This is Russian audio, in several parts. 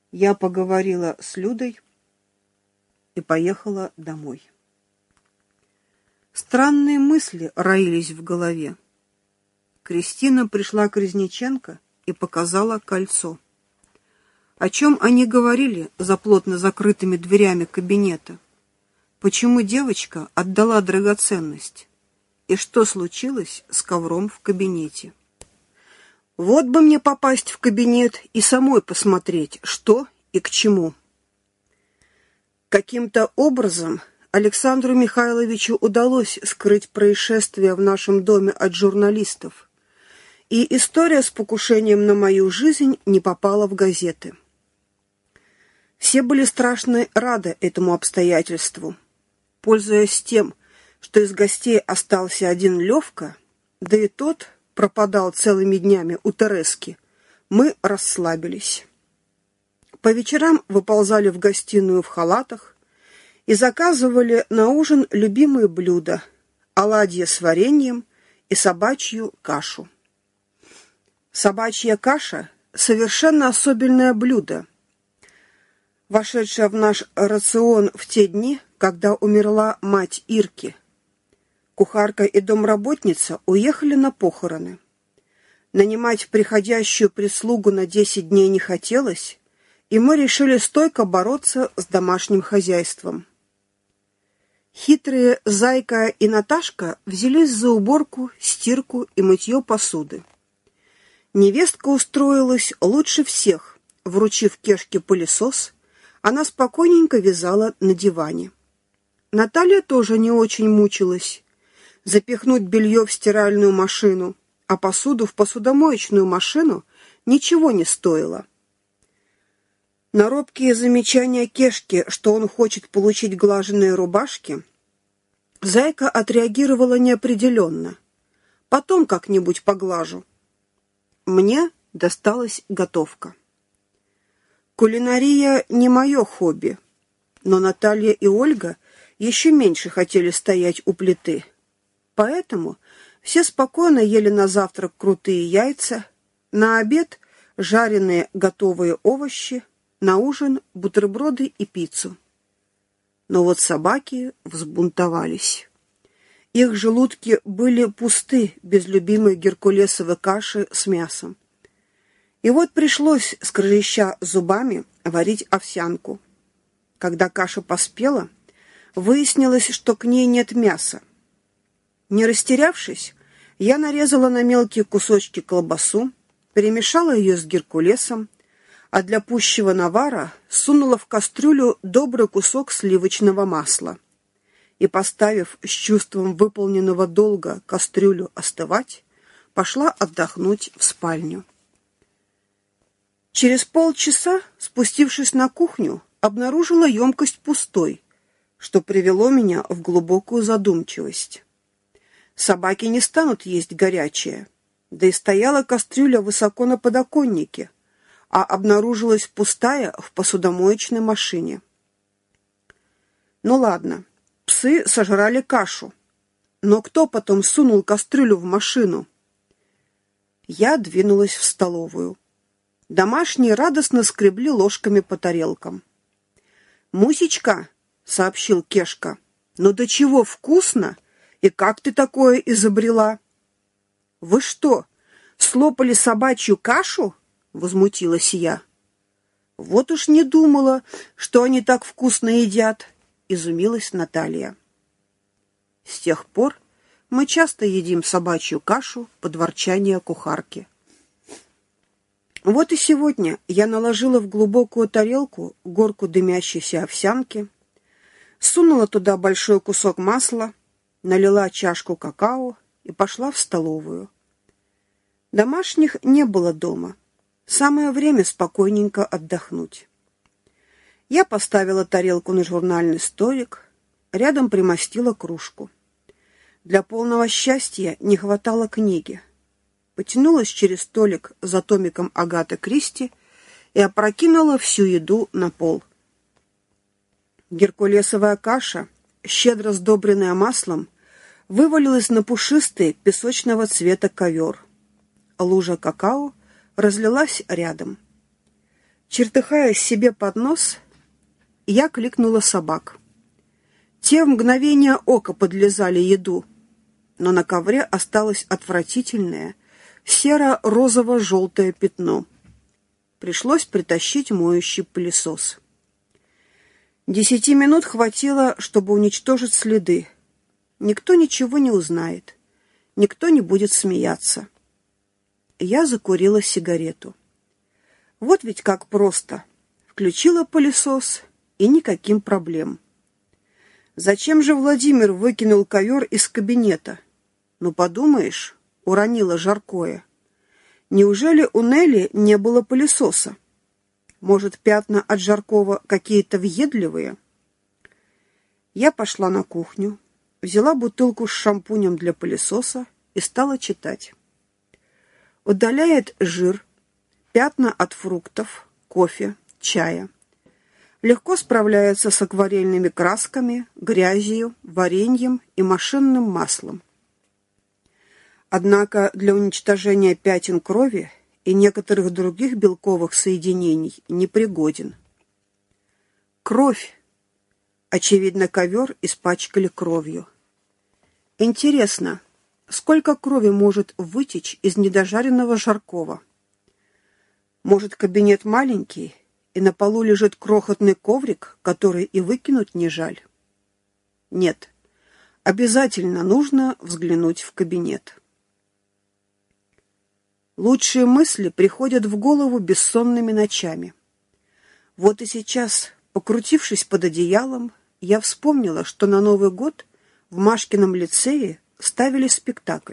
Я поговорила с Людой и поехала домой. Странные мысли роились в голове. Кристина пришла к Резниченко и показала кольцо. О чем они говорили за плотно закрытыми дверями кабинета? Почему девочка отдала драгоценность? И что случилось с ковром в кабинете? Вот бы мне попасть в кабинет и самой посмотреть, что и к чему. Каким-то образом Александру Михайловичу удалось скрыть происшествие в нашем доме от журналистов, и история с покушением на мою жизнь не попала в газеты. Все были страшно рады этому обстоятельству. Пользуясь тем, что из гостей остался один Левка, да и тот пропадал целыми днями у Терески, мы расслабились. По вечерам выползали в гостиную в халатах и заказывали на ужин любимые блюда – оладьи с вареньем и собачью кашу. Собачья каша – совершенно особенное блюдо, вошедшее в наш рацион в те дни, когда умерла мать Ирки. Кухарка и домработница уехали на похороны. Нанимать приходящую прислугу на 10 дней не хотелось, и мы решили стойко бороться с домашним хозяйством. Хитрые Зайка и Наташка взялись за уборку, стирку и мытье посуды. Невестка устроилась лучше всех. Вручив Кешке пылесос, она спокойненько вязала на диване. Наталья тоже не очень мучилась. Запихнуть белье в стиральную машину, а посуду в посудомоечную машину ничего не стоило. На робкие замечания Кешки, что он хочет получить глаженые рубашки, Зайка отреагировала неопределенно. Потом как-нибудь поглажу. Мне досталась готовка. Кулинария не мое хобби, но Наталья и Ольга еще меньше хотели стоять у плиты. Поэтому все спокойно ели на завтрак крутые яйца, на обед жареные готовые овощи, на ужин бутерброды и пиццу. Но вот собаки взбунтовались. Их желудки были пусты без любимой геркулесовой каши с мясом. И вот пришлось, скрежеща зубами, варить овсянку. Когда каша поспела, выяснилось, что к ней нет мяса. Не растерявшись, я нарезала на мелкие кусочки колбасу, перемешала ее с геркулесом, а для пущего навара сунула в кастрюлю добрый кусок сливочного масла и, поставив с чувством выполненного долга кастрюлю остывать, пошла отдохнуть в спальню. Через полчаса, спустившись на кухню, обнаружила емкость пустой, что привело меня в глубокую задумчивость. Собаки не станут есть горячее, да и стояла кастрюля высоко на подоконнике, а обнаружилась пустая в посудомоечной машине. Ну ладно, псы сожрали кашу, но кто потом сунул кастрюлю в машину? Я двинулась в столовую. Домашние радостно скребли ложками по тарелкам. «Мусечка», — сообщил Кешка, — «ну до чего вкусно! И как ты такое изобрела?» «Вы что, слопали собачью кашу?» — возмутилась я. «Вот уж не думала, что они так вкусно едят», — изумилась Наталья. С тех пор мы часто едим собачью кашу под ворчание кухарки. Вот и сегодня я наложила в глубокую тарелку горку дымящейся овсянки, сунула туда большой кусок масла, налила чашку какао и пошла в столовую. Домашних не было дома. Самое время спокойненько отдохнуть. Я поставила тарелку на журнальный столик, рядом примостила кружку. Для полного счастья не хватало книги. Потянулась через столик за томиком Агаты Кристи и опрокинула всю еду на пол. Геркулесовая каша, щедро сдобренная маслом, вывалилась на пушистый песочного цвета ковер. Лужа какао разлилась рядом. Чертыхаясь себе под нос, я кликнула собак. Те в мгновение ока подлезали еду, но на ковре осталось отвратительное серо-розово-желтое пятно. Пришлось притащить моющий пылесос. 10 минут хватило, чтобы уничтожить следы. Никто ничего не узнает. Никто не будет смеяться. Я закурила сигарету. Вот ведь как просто. Включила пылесос, и никаким проблем. Зачем же Владимир выкинул ковер из кабинета? Ну, подумаешь, уронила жаркое. Неужели у Нелли не было пылесоса? Может, пятна от жаркого какие-то въедливые? Я пошла на кухню, взяла бутылку с шампунем для пылесоса и стала читать. Удаляет жир, пятна от фруктов, кофе, чая. Легко справляется с акварельными красками, грязью, вареньем и машинным маслом. Однако для уничтожения пятен крови и некоторых других белковых соединений непригоден. Кровь. Очевидно, ковер испачкали кровью. Интересно, сколько крови может вытечь из недожаренного жаркого? Может, кабинет маленький, и на полу лежит крохотный коврик, который и выкинуть не жаль? Нет, обязательно нужно взглянуть в кабинет. Лучшие мысли приходят в голову бессонными ночами. Вот и сейчас, покрутившись под одеялом, я вспомнила, что на Новый год в Машкином лицее ставили спектакль.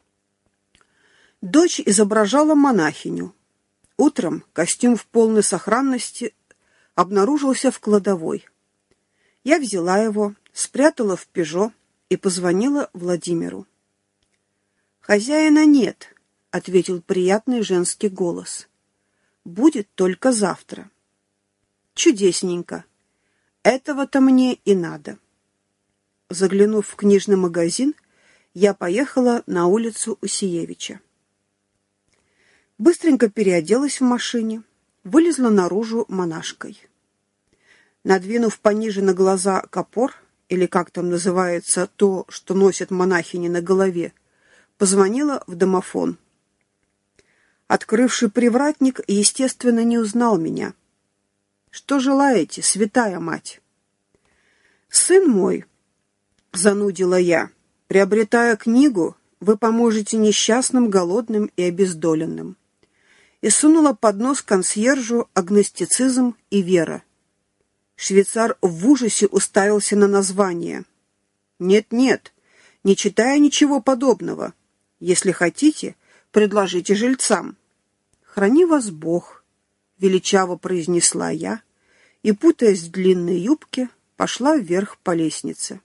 Дочь изображала монахиню. Утром костюм в полной сохранности обнаружился в кладовой. Я взяла его, спрятала в «Пежо» и позвонила Владимиру. «Хозяина нет», — ответил приятный женский голос. «Будет только завтра». «Чудесненько. Этого-то мне и надо». Заглянув в книжный магазин, я поехала на улицу Усиевича. Быстренько переоделась в машине, вылезла наружу монашкой. Надвинув пониже на глаза капор, или как там называется то, что носят монахини на голове, позвонила в домофон. Открывший привратник, естественно, не узнал меня. «Что желаете, святая мать?» «Сын мой», — занудила я, — «приобретая книгу, вы поможете несчастным, голодным и обездоленным». И сунула под нос консьержу агностицизм и вера. Швейцар в ужасе уставился на название. «Нет-нет, не читая ничего подобного. Если хотите, предложите жильцам». «Храни вас Бог», — величаво произнесла я, и, путаясь в длинной юбке, пошла вверх по лестнице.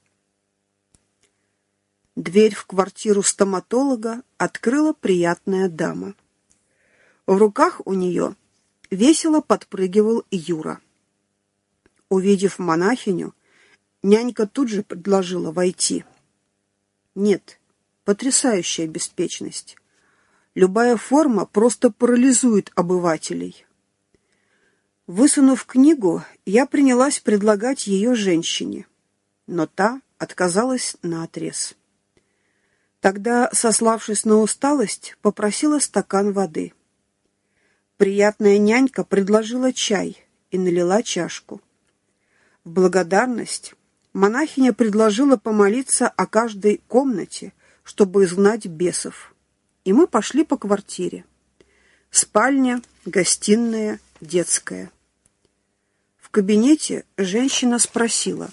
Дверь в квартиру стоматолога открыла приятная дама. В руках у нее весело подпрыгивал Юра. Увидев монахиню, нянька тут же предложила войти. Нет, потрясающая беспечность. Любая форма просто парализует обывателей. Высунув книгу, я принялась предлагать ее женщине, но та отказалась наотрез. Тогда, сославшись на усталость, попросила стакан воды. Приятная нянька предложила чай и налила чашку. В благодарность монахиня предложила помолиться о каждой комнате, чтобы изгнать бесов. И мы пошли по квартире. Спальня, гостиная, детская. В кабинете женщина спросила: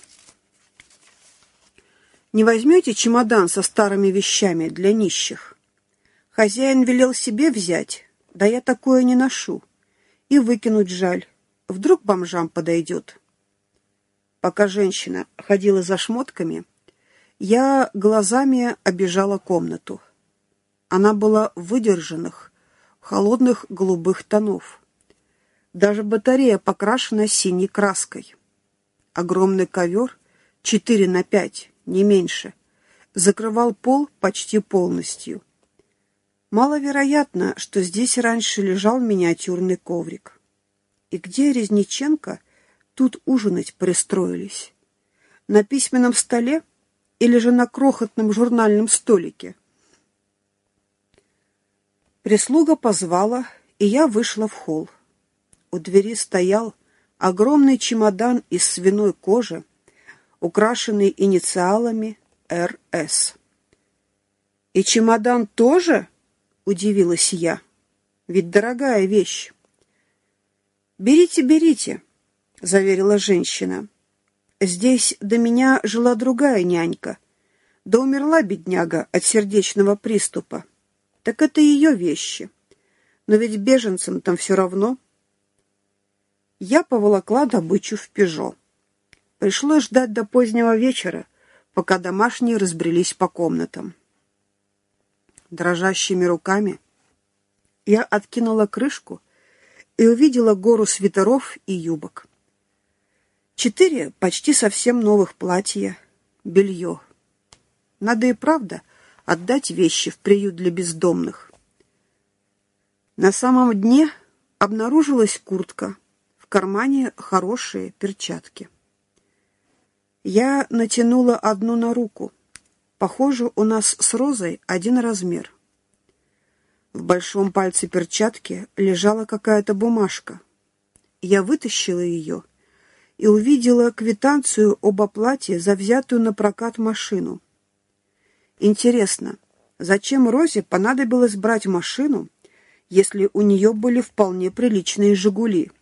«Не возьмете чемодан со старыми вещами для нищих? Хозяин велел себе взять, да я такое не ношу. И выкинуть жаль, вдруг бомжам подойдет». Пока женщина ходила за шмотками, я глазами обежала комнату. Она была выдержанных, холодных голубых тонов. Даже батарея покрашена синей краской. Огромный ковер, 4×5, не меньше, закрывал пол почти полностью. Маловероятно, что здесь раньше лежал миниатюрный коврик. И где Резниченко тут ужинать пристроились? На письменном столе или же на крохотном журнальном столике? Прислуга позвала, и я вышла в холл. У двери стоял огромный чемодан из свиной кожи, украшенный инициалами «РС». «И чемодан тоже?» — удивилась я. «Ведь дорогая вещь». «Берите, берите», — заверила женщина. «Здесь до меня жила другая нянька. Да умерла бедняга от сердечного приступа. Так это ее вещи. Но ведь беженцам там все равно». Я поволокла добычу в «Пежо». Пришлось ждать до позднего вечера, пока домашние разбрелись по комнатам. Дрожащими руками я откинула крышку и увидела гору свитеров и юбок. 4 почти совсем новых платья, белье. Надо и правда отдать вещи в приют для бездомных. На самом дне обнаружилась куртка, в кармане хорошие перчатки. Я натянула одну на руку. Похоже, у нас с Розой один размер. В большом пальце перчатки лежала какая-то бумажка. Я вытащила ее и увидела квитанцию об оплате за взятую на прокат машину. Интересно, зачем Розе понадобилось брать машину, если у нее были вполне приличные «Жигули»?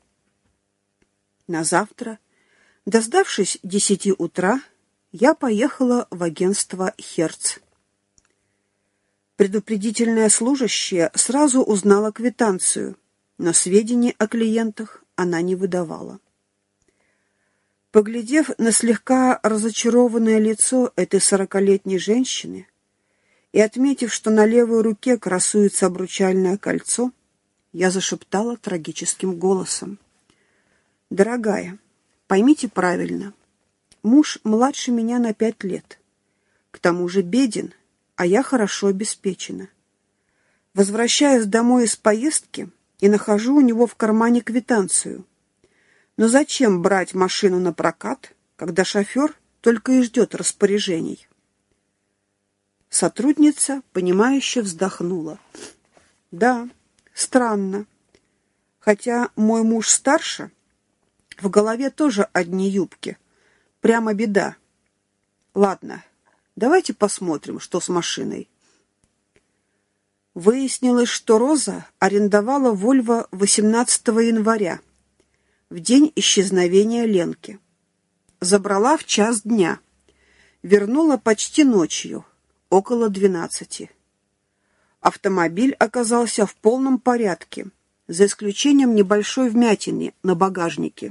На завтра, дождавшись 10 утра, я поехала в агентство «Херц». Предупредительная служащая сразу узнала квитанцию, но сведений о клиентах она не выдавала. Поглядев на слегка разочарованное лицо этой 40-летней женщины и отметив, что на левой руке красуется обручальное кольцо, я зашептала трагическим голосом: «Дорогая, поймите правильно, муж младше меня на 5 лет, к тому же беден, а я хорошо обеспечена. Возвращаюсь домой из поездки и нахожу у него в кармане квитанцию. Но зачем брать машину на прокат, когда шофер только и ждет распоряжений?» Сотрудница, понимающе вздохнула. «Да, странно. Хотя мой муж старше, в голове тоже одни юбки. Прямо беда. Ладно, давайте посмотрим, что с машиной». Выяснилось, что Роза арендовала «Вольво» 18 января, в день исчезновения Ленки. Забрала в час дня. Вернула почти ночью, около 12. Автомобиль оказался в полном порядке, за исключением небольшой вмятины на багажнике.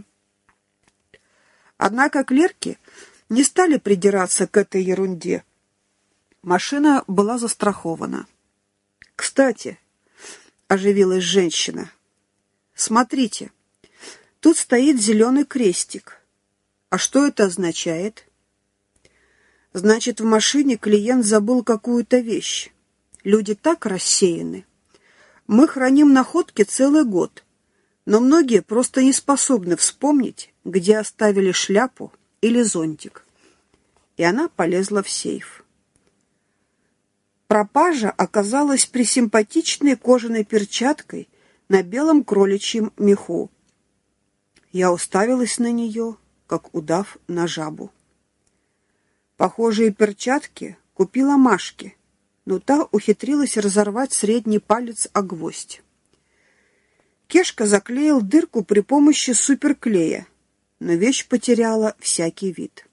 Однако клерки не стали придираться к этой ерунде. Машина была застрахована. «Кстати», — оживилась женщина, — «смотрите, тут стоит зеленый крестик. А что это означает?» «Значит, в машине клиент забыл какую-то вещь. Люди так рассеяны. Мы храним находки целый год, но многие просто не способны вспомнить, где оставили шляпу или зонтик». И она полезла в сейф. Пропажа оказалась пресимпатичной кожаной перчаткой на белом кроличьем меху. Я уставилась на нее, как удав на жабу. Похожие перчатки купила Машке, но та ухитрилась разорвать средний палец о гвоздь. Кешка заклеил дырку при помощи суперклея, но вещь потеряла всякий вид.